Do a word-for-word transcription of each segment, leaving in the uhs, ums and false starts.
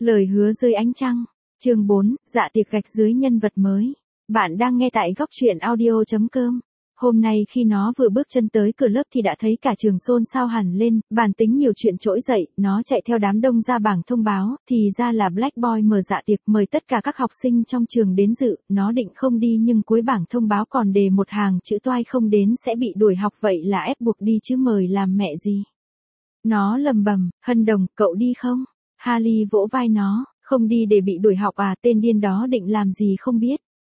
Lời hứa dưới ánh trăng. Chương bốn, dạ tiệc gạch dưới nhân vật mới. Bạn đang nghe tại góc truyện audio chấm com. Hôm nay khi nó vừa bước chân tới cửa lớp thì đã thấy cả trường xôn xao hẳn lên, bản tính nhiều chuyện trỗi dậy, nó chạy theo đám đông ra bảng thông báo, thì ra là Black Boy mở dạ tiệc mời tất cả các học sinh trong trường đến dự, nó định không đi nhưng cuối bảng thông báo còn đề một hàng chữ toai không đến sẽ bị đuổi học vậy là ép buộc đi chứ mời làm mẹ gì. Nó lầm bầm, Hân Đồng, cậu đi không? Harley vỗ vai nó, không đi để bị đuổi học à, tên điên đó định làm gì không biết.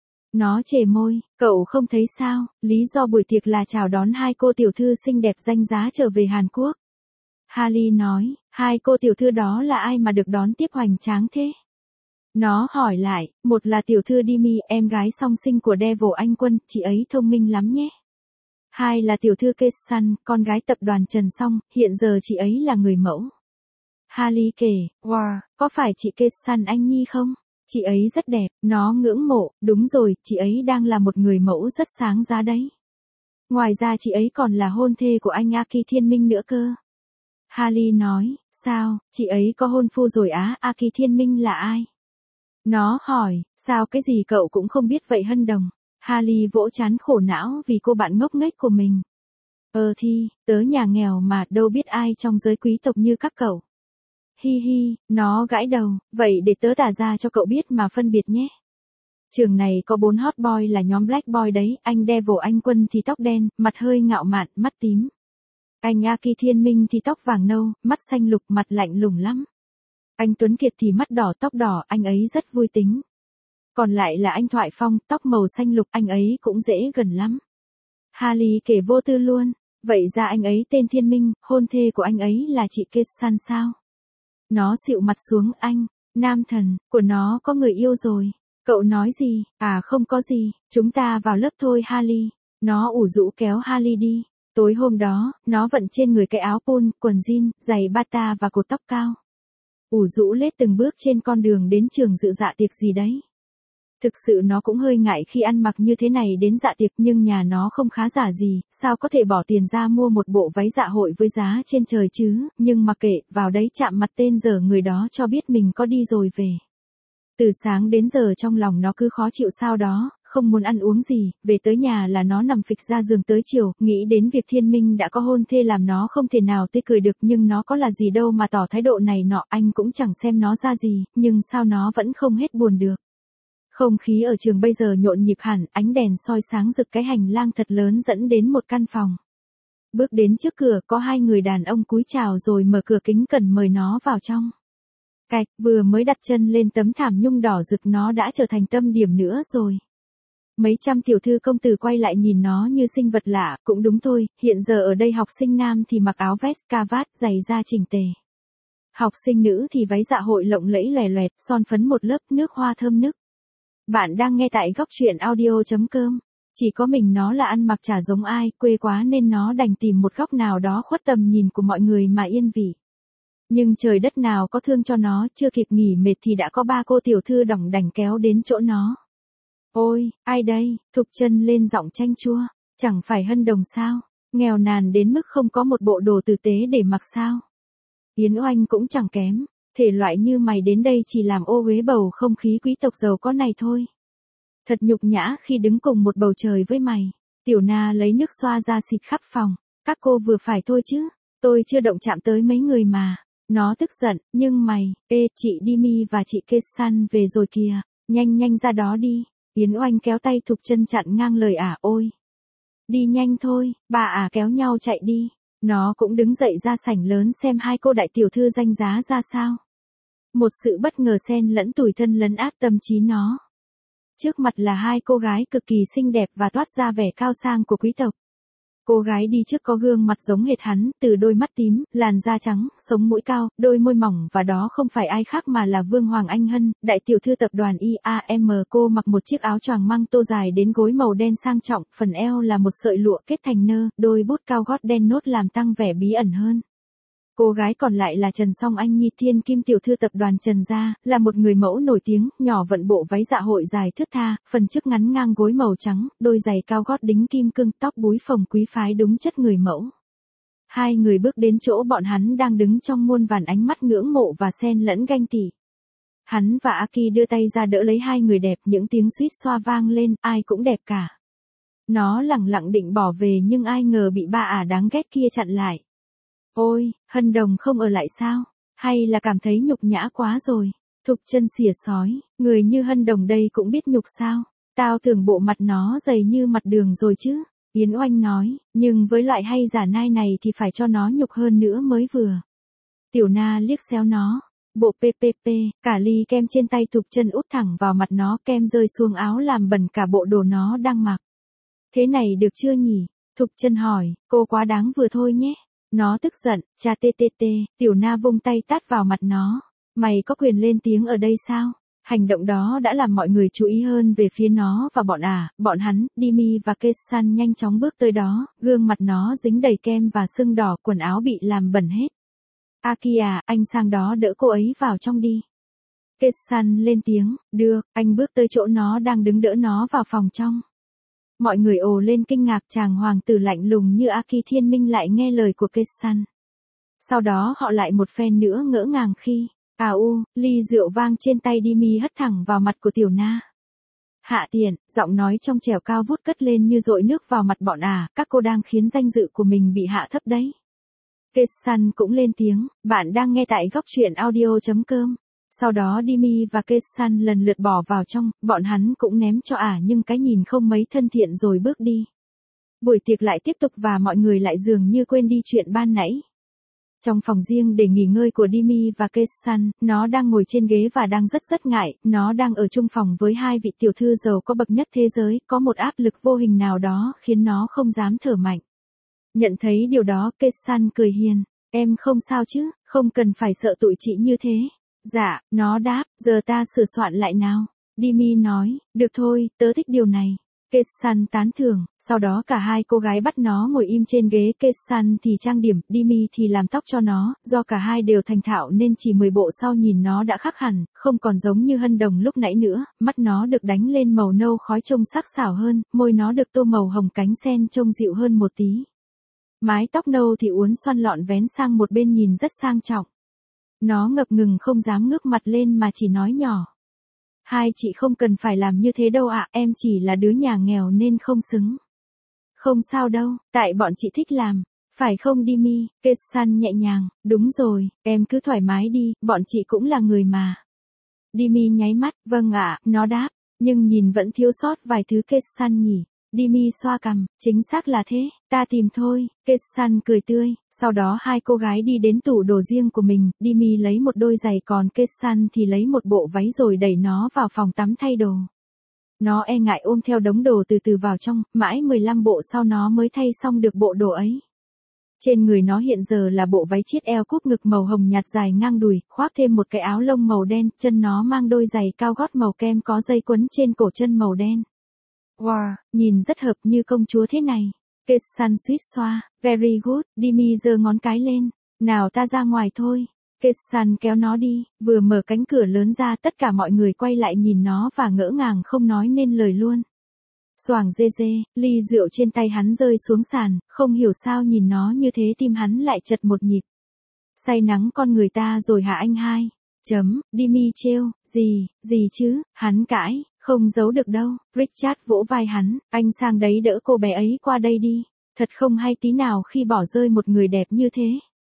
Nó chề môi, cậu không thấy sao, lý do buổi tiệc là chào đón hai cô tiểu thư xinh đẹp danh giá trở về Hàn Quốc. Harley nói, hai cô tiểu thư đó là ai mà được đón tiếp hoành tráng thế? Nó hỏi lại, một là tiểu thư Demi, em gái song sinh của Devil Anh Quân, chị ấy thông minh lắm nhé. Hai là tiểu thư Kesan, con gái tập đoàn Trần Song, hiện giờ chị ấy là người mẫu. Harley kể, wow, có phải chị Kesan anh Nhi không? Chị ấy rất đẹp, nó ngưỡng mộ, đúng rồi, chị ấy đang là một người mẫu rất sáng giá đấy. Ngoài ra chị ấy còn là hôn thê của anh Aki Thiên Minh nữa cơ. Harley nói, sao, chị ấy có hôn phu rồi á, Aki Thiên Minh là ai? Nó hỏi, sao cái gì cậu cũng không biết vậy Hân Đồng? Harley vỗ trán khổ não vì cô bạn ngốc nghếch của mình. Ờ thì, tớ nhà nghèo mà đâu biết ai trong giới quý tộc như các cậu. Hi hi, nó gãi đầu, vậy để tớ tả ra cho cậu biết mà phân biệt nhé. Trường này có bốn hot boy là nhóm Black Boy đấy, anh Devil Anh Quân thì tóc đen, mặt hơi ngạo mạn, mắt tím. Anh Aki Thiên Minh thì tóc vàng nâu, mắt xanh lục, mặt lạnh lùng lắm. Anh Tuấn Kiệt thì mắt đỏ tóc đỏ, anh ấy rất vui tính. Còn lại là anh Thoại Phong, tóc màu xanh lục, anh ấy cũng dễ gần lắm. Harley kể vô tư luôn, vậy ra anh ấy tên Thiên Minh, hôn thê của anh ấy là chị Kesan sao? Nó xịu mặt xuống, anh, nam thần, của nó có người yêu rồi. Cậu nói gì? À không có gì, chúng ta vào lớp thôi Harley. Nó ủ rũ kéo Harley đi. Tối hôm đó, nó vận trên người cái áo polo, quần jean, giày bata và cột tóc cao. Ủ rũ lết từng bước trên con đường đến trường dự dạ tiệc gì đấy. Thực sự nó cũng hơi ngại khi ăn mặc như thế này đến dạ tiệc nhưng nhà nó không khá giả gì, sao có thể bỏ tiền ra mua một bộ váy dạ hội với giá trên trời chứ, nhưng mà kệ, vào đấy chạm mặt tên dở người đó cho biết mình có đi rồi về. Từ sáng đến giờ trong lòng nó cứ khó chịu sao đó, không muốn ăn uống gì, về tới nhà là nó nằm phịch ra giường tới chiều, nghĩ đến việc Thiên Minh đã có hôn thê làm nó không thể nào tươi cười được nhưng nó có là gì đâu mà tỏ thái độ này nọ, anh cũng chẳng xem nó ra gì, nhưng sao nó vẫn không hết buồn được. Không khí ở trường bây giờ nhộn nhịp hẳn, ánh đèn soi sáng rực cái hành lang thật lớn dẫn đến một căn phòng. Bước đến trước cửa có hai người đàn ông cúi chào rồi mở cửa kính cẩn mời nó vào trong. Cạch, vừa mới đặt chân lên tấm thảm nhung đỏ rực nó đã trở thành tâm điểm nữa rồi. Mấy trăm tiểu thư công tử quay lại nhìn nó như sinh vật lạ, cũng đúng thôi, hiện giờ ở đây học sinh nam thì mặc áo vest, cà vạt, giày da chỉnh tề. Học sinh nữ thì váy dạ hội lộng lẫy lòe loẹt, son phấn một lớp, nước hoa thơm nức. Bạn đang nghe tại góc truyện audio chấm com. Chỉ có mình nó là ăn mặc chả giống ai, quê quá nên nó đành tìm một góc nào đó khuất tầm nhìn của mọi người mà yên vị. Nhưng trời đất nào có thương cho nó, chưa kịp nghỉ mệt thì đã có ba cô tiểu thư đỏng đảnh kéo đến chỗ nó. Ôi, ai đây? Thục chân lên giọng chanh chua. Chẳng phải Hân Đồng sao? Nghèo nàn đến mức không có một bộ đồ tử tế để mặc sao? Yến Oanh cũng chẳng kém. Thể loại như mày đến đây chỉ làm ô uế bầu không khí quý tộc giàu có này thôi. Thật nhục nhã khi đứng cùng một bầu trời với mày. Tiểu Na lấy nước xoa ra xịt khắp phòng. Các cô vừa phải thôi chứ. Tôi chưa động chạm tới mấy người mà. Nó tức giận, nhưng mày, ê, chị Demi và chị Kesan về rồi kìa. Nhanh nhanh ra đó đi. Yến Oanh kéo tay Thục chân chặn ngang lời ả ôi. Đi nhanh thôi, bà ả kéo nhau chạy đi. Nó cũng đứng dậy ra sảnh lớn xem hai cô đại tiểu thư danh giá ra sao. Một sự bất ngờ xen lẫn tủi thân lấn át tâm trí nó. Trước mặt là hai cô gái cực kỳ xinh đẹp và toát ra vẻ cao sang của quý tộc. Cô gái đi trước có gương mặt giống hệt hắn, từ đôi mắt tím, làn da trắng, sống mũi cao, đôi môi mỏng và đó không phải ai khác mà là Vương Hoàng Anh Hân, đại tiểu thư tập đoàn i a em. Cô mặc một chiếc áo choàng măng tô dài đến gối màu đen sang trọng, phần eo là một sợi lụa kết thành nơ, đôi bút cao gót đen nốt làm tăng vẻ bí ẩn hơn. Cô gái còn lại là Trần Song Anh Nhi Thiên Kim tiểu thư tập đoàn Trần gia, là một người mẫu nổi tiếng, nhỏ vận bộ váy dạ hội dài thướt tha, phần trước ngắn ngang gối màu trắng, đôi giày cao gót đính kim cương, tóc búi phồng quý phái đúng chất người mẫu. Hai người bước đến chỗ bọn hắn đang đứng trong muôn vàn ánh mắt ngưỡng mộ và xen lẫn ganh tị. Hắn và Aki đưa tay ra đỡ lấy hai người đẹp, những tiếng suýt xoa vang lên, ai cũng đẹp cả. Nó lẳng lặng định bỏ về nhưng ai ngờ bị ba ả đáng ghét kia chặn lại. Ôi, Hân Đồng không ở lại sao? Hay là cảm thấy nhục nhã quá rồi? Thục Chân xỉa sói, người như Hân Đồng đây cũng biết nhục sao? Tao tưởng bộ mặt nó dày như mặt đường rồi chứ. Yến Oanh nói, nhưng với loại hay giả nai này thì phải cho nó nhục hơn nữa mới vừa. Tiểu Na liếc xéo nó. Bộ pê pê pê, cả ly kem trên tay Thục Chân úp thẳng vào mặt nó, kem rơi xuống áo làm bẩn cả bộ đồ nó đang mặc. Thế này được chưa nhỉ? Thục Chân hỏi, cô quá đáng vừa thôi nhé. Nó tức giận, cha tê tê tê, Tiểu Na vung tay tát vào mặt nó. Mày có quyền lên tiếng ở đây sao? Hành động đó đã làm mọi người chú ý hơn về phía nó và bọn ả, bọn hắn, Dimi và Kesan nhanh chóng bước tới đó, gương mặt nó dính đầy kem và sưng đỏ, quần áo bị làm bẩn hết. Aki à, anh sang đó đỡ cô ấy vào trong đi. Kesan lên tiếng, được, anh bước tới chỗ nó đang đứng đỡ nó vào phòng trong. Mọi người ồ lên kinh ngạc, chàng hoàng tử lạnh lùng như Aki Thiên Minh lại nghe lời của Kesan. Sau đó họ lại một phen nữa ngỡ ngàng khi, à u, ly rượu vang trên tay Dimi hất thẳng vào mặt của Tiểu Na. Hạ tiện, giọng nói trong trẻo cao vút cất lên như dội nước vào mặt bọn ả, các cô đang khiến danh dự của mình bị hạ thấp đấy. Kesan cũng lên tiếng, bạn đang nghe tại góc truyện audio chấm com. Sau đó Dimi và Kesan lần lượt bỏ vào trong, bọn hắn cũng ném cho ả nhưng cái nhìn không mấy thân thiện rồi bước đi. Buổi tiệc lại tiếp tục và mọi người lại dường như quên đi chuyện ban nãy. Trong phòng riêng để nghỉ ngơi của Dimi và Kesan, nó đang ngồi trên ghế và đang rất rất ngại, nó đang ở chung phòng với hai vị tiểu thư giàu có bậc nhất thế giới, có một áp lực vô hình nào đó khiến nó không dám thở mạnh. Nhận thấy điều đó, Kesan cười hiền, em không sao chứ, không cần phải sợ tụi chị như thế. Dạ, nó đáp, giờ ta sửa soạn lại nào. Dimi nói, được thôi, tớ thích điều này. Kesan tán thưởng, sau đó cả hai cô gái bắt nó ngồi im trên ghế, Kesan thì trang điểm, Dimi thì làm tóc cho nó, do cả hai đều thành thạo nên chỉ mười bộ sau nhìn nó đã khác hẳn, không còn giống như Hân Đồng lúc nãy nữa, mắt nó được đánh lên màu nâu khói trông sắc sảo hơn, môi nó được tô màu hồng cánh sen trông dịu hơn một tí. Mái tóc nâu thì uốn xoăn lọn vén sang một bên nhìn rất sang trọng. Nó ngập ngừng không dám ngước mặt lên mà chỉ nói nhỏ. Hai chị không cần phải làm như thế đâu ạ, em chỉ là đứa nhà nghèo nên không xứng. Không sao đâu, tại bọn chị thích làm. Phải không Dimi? Kesan nhẹ nhàng, đúng rồi, em cứ thoải mái đi, bọn chị cũng là người mà. Dimi nháy mắt, vâng ạ, nó đáp, nhưng nhìn vẫn thiếu sót vài thứ Kesan nhỉ. Dimi xoa cằm, chính xác là thế, ta tìm thôi. Kesan cười tươi, sau đó hai cô gái đi đến tủ đồ riêng của mình, Dimi lấy một đôi giày còn Kesan thì lấy một bộ váy rồi đẩy nó vào phòng tắm thay đồ. Nó e ngại ôm theo đống đồ từ từ vào trong, mãi mười lăm bộ sau nó mới thay xong được bộ đồ ấy. Trên người nó hiện giờ là bộ váy chiết eo cúp ngực màu hồng nhạt dài ngang đùi, khoác thêm một cái áo lông màu đen, chân nó mang đôi giày cao gót màu kem có dây quấn trên cổ chân màu đen. Wow, nhìn rất hợp như công chúa thế này. Kesan suýt xoa, very good, Dimi giơ ngón cái lên, nào ta ra ngoài thôi. Kesan kéo nó đi, vừa mở cánh cửa lớn ra tất cả mọi người quay lại nhìn nó và ngỡ ngàng không nói nên lời luôn. Xoàng dê dê, ly rượu trên tay hắn rơi xuống sàn, không hiểu sao nhìn nó như thế tim hắn lại chật một nhịp. Say nắng con người ta rồi hả anh hai? Chấm, Dimi trêu, gì, gì chứ, hắn cãi, không giấu được đâu. Richard vỗ vai hắn, anh sang đấy đỡ cô bé ấy qua đây đi, thật không hay tí nào khi bỏ rơi một người đẹp như thế.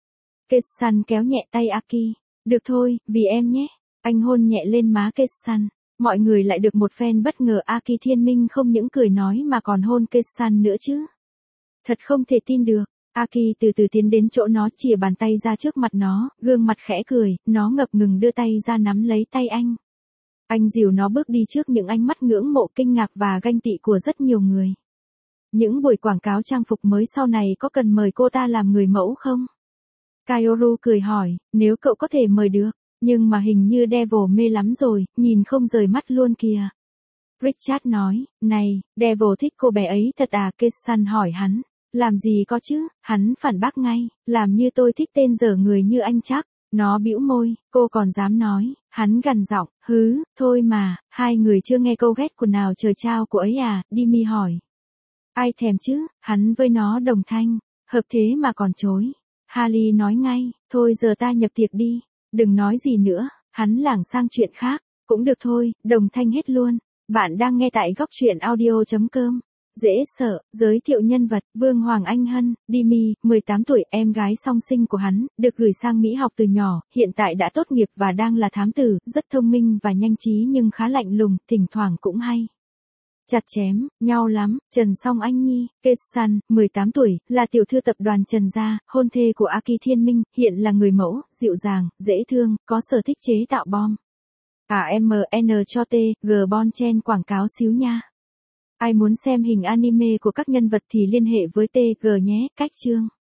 Kesan kéo nhẹ tay Aki, được thôi, vì em nhé. Anh hôn nhẹ lên má Kesan, mọi người lại được một phen bất ngờ. Aki Thiên Minh không những cười nói mà còn hôn Kesan nữa chứ. Thật không thể tin được. Aki từ từ tiến đến chỗ nó, chìa bàn tay ra trước mặt nó, gương mặt khẽ cười, nó ngập ngừng đưa tay ra nắm lấy tay anh. Anh dìu nó bước đi trước những ánh mắt ngưỡng mộ, kinh ngạc và ganh tị của rất nhiều người. Những buổi quảng cáo trang phục mới sau này có cần mời cô ta làm người mẫu không? Kaoru cười hỏi, nếu cậu có thể mời được, nhưng mà hình như Devil mê lắm rồi, nhìn không rời mắt luôn kìa. Richard nói, này, Devil thích cô bé ấy thật à? Kesan hỏi hắn, làm gì có chứ, hắn phản bác ngay, làm như tôi thích tên dở người như anh chắc. Nó bĩu môi, cô còn dám nói, hắn gằn giọng, hứ, thôi mà, hai người chưa nghe câu ghét của nào trời trao của ấy à? Dimi hỏi. Ai thèm chứ, hắn với nó đồng thanh, hợp thế mà còn chối. Harley nói ngay, thôi giờ ta nhập tiệc đi, đừng nói gì nữa, Hắn lảng sang chuyện khác. Cũng được thôi, đồng thanh hết luôn. Bạn đang nghe tại góc truyện audio.com. Dễ sợ, giới thiệu nhân vật, Vương Hoàng Anh Hân, Dimi, mười tám tuổi, em gái song sinh của hắn, được gửi sang Mỹ học từ nhỏ, hiện tại đã tốt nghiệp và đang là thám tử, rất thông minh và nhanh trí nhưng khá lạnh lùng, thỉnh thoảng cũng hay chặt chém nhau lắm. Trần Song Anh Nhi, Kesan, mười tám tuổi, là tiểu thư tập đoàn Trần gia, hôn thê của Aki Thiên Minh, hiện là người mẫu, dịu dàng, dễ thương, có sở thích chế tạo bom. À em en cho T G Bon Chen quảng cáo xíu nha. Ai muốn xem hình anime của các nhân vật thì liên hệ với tê giê nhé, cách chương.